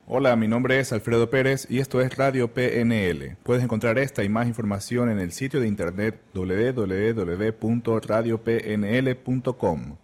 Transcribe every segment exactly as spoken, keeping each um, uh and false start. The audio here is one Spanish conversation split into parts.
Hola, mi nombre es Alfredo Pérez y esto es Radio P N L. Puedes encontrar esta y más información en el sitio de internet doble u doble u doble u punto radio p n l punto com.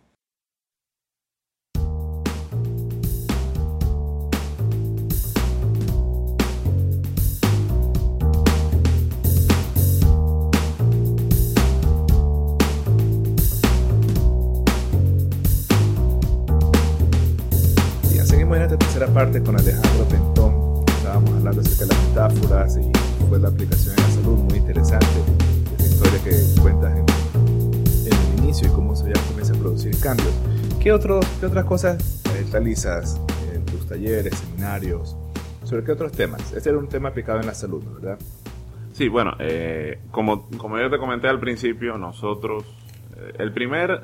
Seguimos en esta tercera parte con Alejandro Pentón. Estábamos hablando acerca de las metáforas y fue la aplicación en la salud, muy interesante esa historia que cuentas en, en el inicio y cómo eso ya comienza a producir cambios. ¿Qué, otros, qué otras cosas eh, realizas en tus talleres, seminarios? ¿Sobre qué otros temas? Este era un tema aplicado en la salud, ¿verdad? Sí, bueno, eh, como, como yo te comenté al principio, nosotros, eh, el primer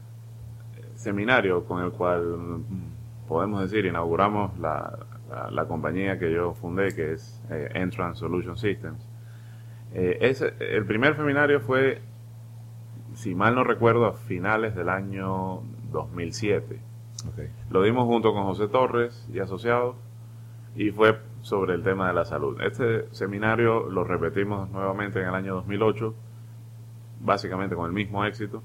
seminario con el cual podemos decir, inauguramos la, la, la compañía que yo fundé, que es eh, Entrance Solution Systems. Eh, ese, el primer seminario fue, si mal no recuerdo, a finales del año dos mil siete. Okay. Lo dimos junto con José Torres y asociados, y fue sobre el tema de la salud. Este seminario lo repetimos nuevamente en el año dos mil ocho, básicamente con el mismo éxito.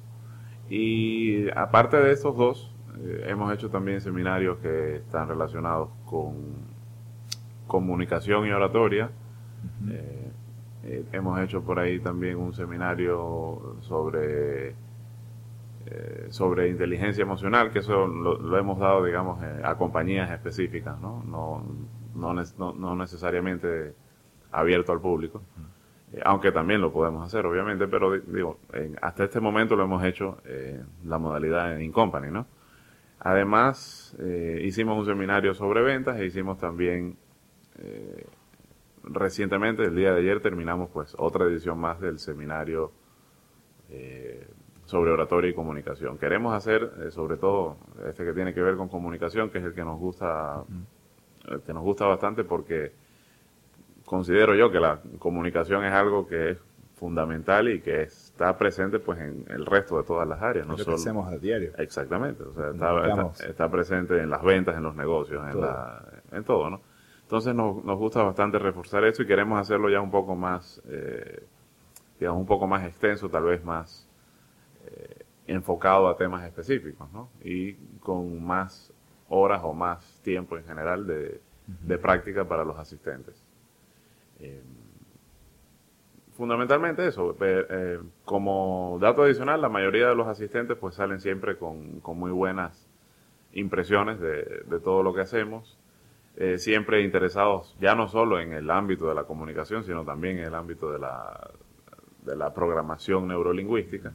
Y aparte de estos dos, Eh, hemos hecho también seminarios que están relacionados con comunicación y oratoria. Uh-huh. eh, eh, hemos hecho por ahí también un seminario sobre eh, sobre inteligencia emocional, que eso lo, lo hemos dado, digamos, eh, a compañías específicas, ¿no? No, no, no, no necesariamente abierto al público. Uh-huh. eh, aunque también lo podemos hacer, obviamente, pero digo, en, hasta este momento lo hemos hecho eh, la modalidad in company, ¿no? Además, eh, hicimos un seminario sobre ventas e hicimos también, eh, recientemente, el día de ayer, terminamos pues otra edición más del seminario eh, sobre oratoria y comunicación. Queremos hacer, eh, sobre todo, este que tiene que ver con comunicación, que es el que nos gusta, el que nos gusta bastante, porque considero yo que la comunicación es algo que es fundamental y que está presente pues en el resto de todas las áreas, no lo solo que hacemos a diario. Exactamente, o sea, está, está, está presente en las ventas, en los negocios, en todo, la, en todo, ¿no? Entonces nos, nos gusta bastante reforzar esto y queremos hacerlo ya un poco más, eh, digamos, un poco más extenso, tal vez más eh, enfocado a temas específicos, ¿no? Y con más horas o más tiempo en general de, uh-huh. de práctica para los asistentes. Eh, Fundamentalmente eso, eh, como dato adicional, la mayoría de los asistentes pues salen siempre con, con muy buenas impresiones de, de todo lo que hacemos, eh, siempre interesados ya no solo en el ámbito de la comunicación, sino también en el ámbito de la, de la programación neurolingüística,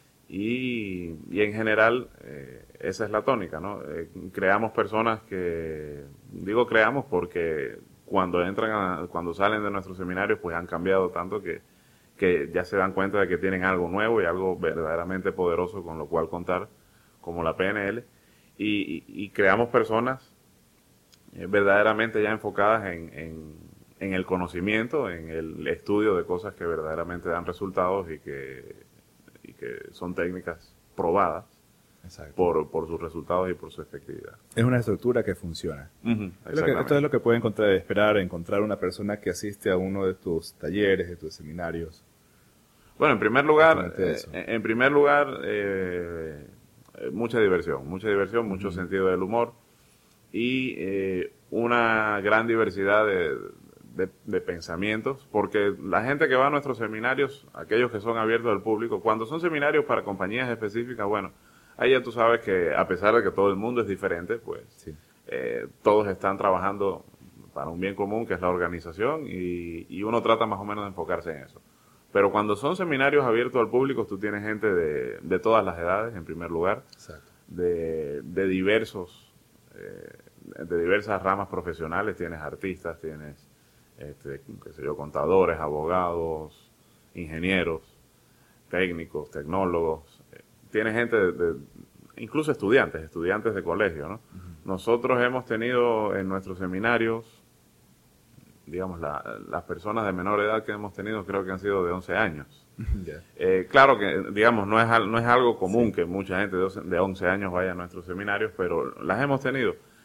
y, y en general eh, esa es la tónica, ¿no? Eh, creamos personas que, digo creamos porque cuando entran a, cuando salen de nuestros seminarios pues han cambiado tanto que, que ya se dan cuenta de que tienen algo nuevo y algo verdaderamente poderoso con lo cual contar, como la P N L, y, y, y creamos personas eh, verdaderamente ya enfocadas en, en, en el conocimiento, en el estudio de cosas que verdaderamente dan resultados y que, y que son técnicas probadas. Exacto. Por, por sus resultados y por su efectividad. Es una estructura que funciona. Uh-huh, es lo que, esto es lo que puede encontrar, esperar, encontrar una persona que asiste a uno de tus talleres, de tus seminarios. Bueno, en primer lugar, eh, en primer lugar, eh, mucha diversión, mucha diversión, mucho uh-huh. sentido del humor y eh, una gran diversidad de, de, de pensamientos, porque la gente que va a nuestros seminarios, aquellos que son abiertos al público, cuando son seminarios para compañías específicas, bueno, ahí ya tú sabes que a pesar de que todo el mundo es diferente, pues sí. eh, todos están trabajando para un bien común, que es la organización, y, y uno trata más o menos de enfocarse en eso. Pero cuando son seminarios abiertos al público, tú tienes gente de, de todas las edades, en primer lugar, Exacto. de, de diversos, eh, de diversas ramas profesionales. Tienes artistas, tienes, este, qué sé yo, contadores, abogados, ingenieros, técnicos, tecnólogos. Tienes gente, de, de, incluso estudiantes, estudiantes de colegio, ¿no? Uh-huh. Nosotros hemos tenido en nuestros seminarios, digamos, la, las personas de menor edad que hemos tenido creo que han sido de once años. Yeah. Eh, claro que, digamos, no es, no es algo común sí. que mucha gente de once años vaya a nuestros seminarios, pero las hemos tenido.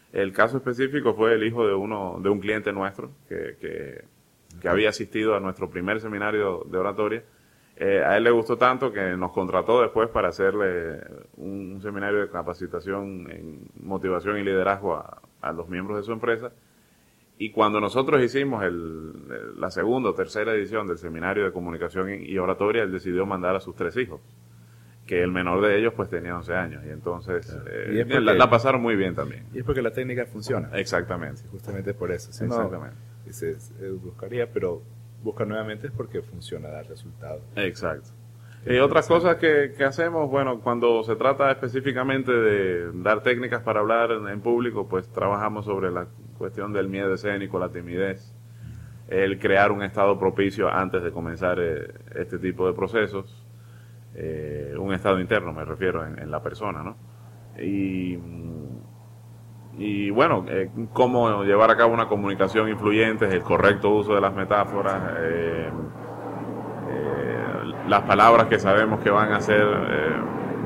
El caso específico fue el hijo de uno de un cliente nuestro que, que, que había asistido a nuestro primer seminario de oratoria. Eh, a él le gustó tanto que nos contrató después para hacerle un, un seminario de capacitación en motivación y liderazgo a, a los miembros de su empresa. Y cuando nosotros hicimos el, la segunda o tercera edición del seminario de comunicación y oratoria, él decidió mandar a sus tres hijos, que el menor de ellos pues tenía once años, y entonces claro. eh, y porque, la, la pasaron muy bien también. Y es porque la técnica funciona. Exactamente. Sí, justamente por eso. Si Exactamente. No, se, se buscaría, pero busca nuevamente es porque funciona, da resultados. Exacto. Y otras cosas que, que hacemos, bueno, cuando se trata específicamente de dar técnicas para hablar en, en público, pues trabajamos sobre la cuestión del miedo escénico, la timidez, el crear un estado propicio antes de comenzar eh, este tipo de procesos, eh, un estado interno me refiero en, en la persona, ¿no? Y, y bueno, eh, cómo llevar a cabo una comunicación influyente, el correcto uso de las metáforas, eh, las palabras que sabemos que van a hacer eh,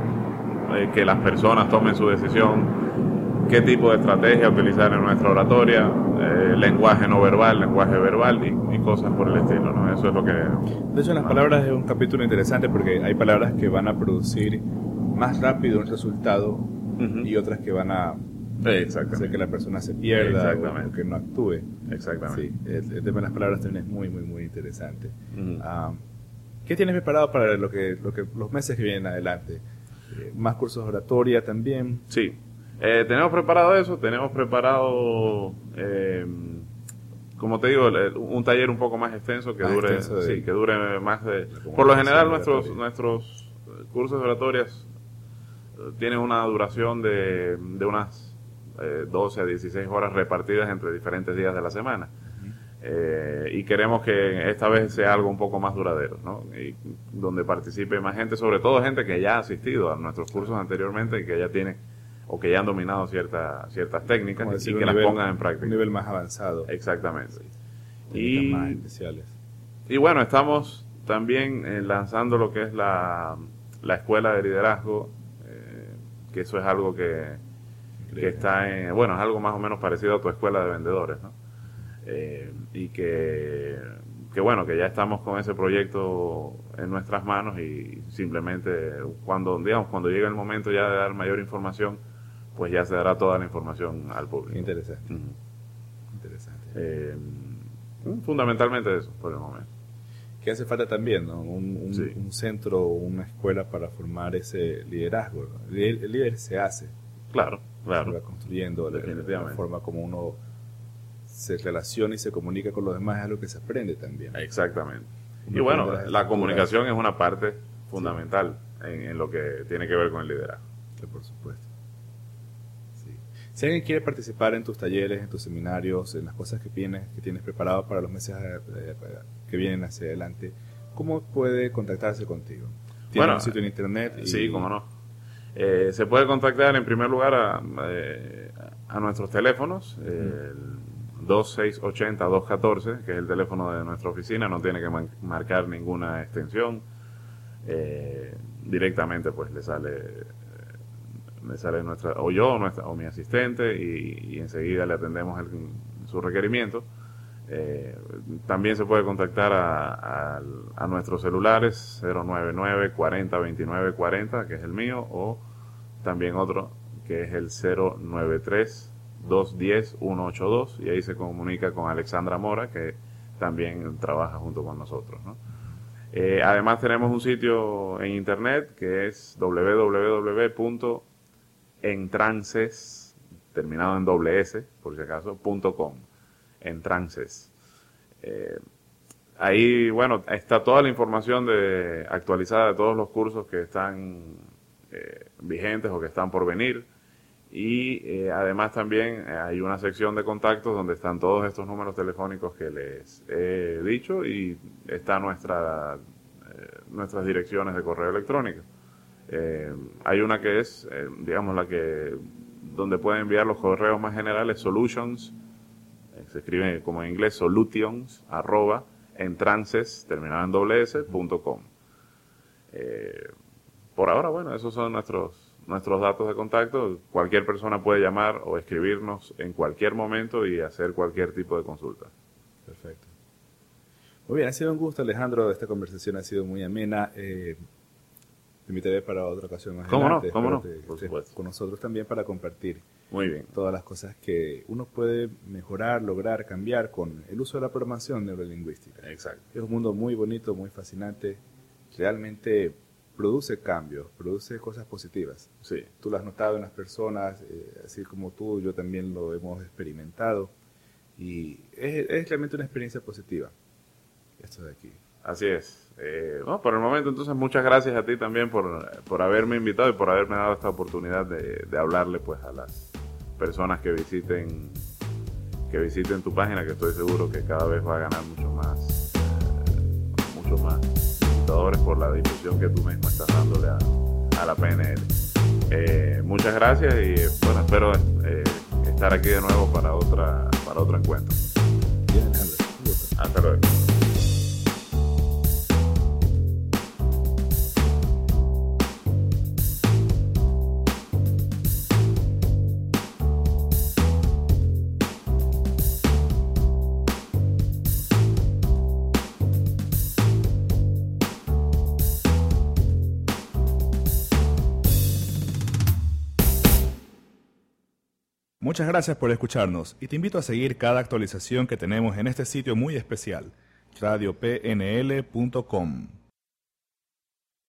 eh, que las personas tomen su decisión, qué tipo de estrategia utilizar en nuestra oratoria, eh, lenguaje no verbal, lenguaje verbal y, y cosas por el estilo, ¿no? Eso es lo que... De hecho, en las palabras es un capítulo interesante porque hay palabras que van a producir más rápido un resultado uh-huh. y otras que van a hacer que la persona se pierda o que no actúe. Exactamente. Sí, el, el tema de las palabras también es muy, muy, muy interesante. Uh-huh. Um, ¿Qué tienes preparado para lo que, lo que los meses que vienen adelante? Eh, ¿Más cursos de oratoria también? Sí, eh, tenemos preparado eso, tenemos preparado, eh, como te digo, un taller un poco más extenso que, más dure, extenso de, sí, que dure más de... Por lo general nuestros, nuestros cursos de oratorias tienen una duración de, de unas eh, doce a dieciséis horas repartidas entre diferentes días de la semana. Eh, y queremos que esta vez sea algo un poco más duradero, ¿no? Y donde participe más gente, sobre todo gente que ya ha asistido a nuestros cursos anteriormente y que ya tiene o que ya han dominado cierta, ciertas técnicas y que las pongan en práctica. Un nivel más avanzado. Exactamente. Sí. Y, más especiales. Y bueno, estamos también eh, lanzando lo que es la, la escuela de liderazgo, eh, que eso es algo que, que está en, bueno, es algo más o menos parecido a tu escuela de vendedores, ¿no? Eh, y que, que bueno, que ya estamos con ese proyecto en nuestras manos y simplemente cuando, digamos, cuando llegue el momento ya de dar mayor información, pues ya se dará toda la información al público. Interesante. Uh-huh. Interesante. Eh, fundamentalmente eso, por el momento. Que hace falta también, ¿no? Un, un, sí. un centro, una escuela para formar ese liderazgo, ¿no? El, el líder se hace. Claro, claro. Se va construyendo la, la forma como uno se relaciona y se comunica con los demás, es algo que se aprende también. Exactamente. Uno y bueno, la comunicación es una parte fundamental sí. en, en lo que tiene que ver con el liderazgo. Sí, por supuesto. Sí. Si alguien quiere participar en tus talleres, en tus seminarios, en las cosas que tienes, que tienes preparado para los meses que vienen hacia adelante, ¿cómo puede contactarse contigo? ¿Tienes bueno, un sitio en internet? Y... Sí, cómo no. Eh, se puede contactar en primer lugar a, eh, a nuestros teléfonos, uh-huh. el dos seis ocho cero, dos uno cuatro, que es el teléfono de nuestra oficina, no tiene que man- marcar ninguna extensión, eh, directamente pues le sale eh, le sale nuestra, o yo o, nuestra, o mi asistente y, y enseguida le atendemos el, su requerimiento. Eh, también se puede contactar a, a, a nuestros celulares cero nueve nueve, cuarenta, veintinueve, cuarenta, que es el mío, o también otro que es el cero nueve tres, dos uno cero, uno ocho dos, y ahí se comunica con Alexandra Mora, que también trabaja junto con nosotros, ¿no? Eh, además tenemos un sitio en internet que es doble u doble u doble u punto entrances, terminado en doble S, por si acaso, punto com, entrances. Eh, ahí, bueno, está toda la información de, actualizada de todos los cursos que están eh, vigentes o que están por venir. Y eh, además también hay una sección de contactos donde están todos estos números telefónicos que les he dicho y está nuestra, eh, nuestras direcciones de correo electrónico. Eh, hay una que es, eh, digamos, la que donde pueden enviar los correos más generales, solutions, eh, se escribe como en inglés, solutions, arroba, entrances, terminado en doble S, punto com. Eh, por ahora, bueno, esos son nuestros nuestros datos de contacto. Cualquier persona puede llamar o escribirnos en cualquier momento y hacer cualquier tipo de consulta. Perfecto. Muy bien, ha sido un gusto, Alejandro. Esta conversación ha sido muy amena. Eh, te invitaré para otra ocasión más ¿Cómo adelante. no? ¿Cómo no? Te, Por te, supuesto. Con nosotros también para compartir Muy bien. todas las cosas que uno puede mejorar, lograr, cambiar con el uso de la programación neurolingüística. Exacto. Es un mundo muy bonito, muy fascinante. Realmente produce cambios, produce cosas positivas. Sí. Tú lo has notado en las personas, eh, así como tú, yo también lo hemos experimentado. Y es, es realmente una experiencia positiva, esto de aquí. Así es. Eh, no, por el momento, entonces, muchas gracias a ti también por, por haberme invitado y por haberme dado esta oportunidad de, de hablarle pues a las personas que visiten que visiten tu página, que estoy seguro que cada vez va a ganar mucho más eh, mucho más visitadores por la difusión que tú mismo estás dándole a, a la P N L. Eh, muchas gracias y bueno, espero eh, estar aquí de nuevo para otra para otro encuentro. Bien, Alejandro. Un gusto. Hasta luego. Muchas gracias por escucharnos y te invito a seguir cada actualización que tenemos en este sitio muy especial, radio p n l punto com.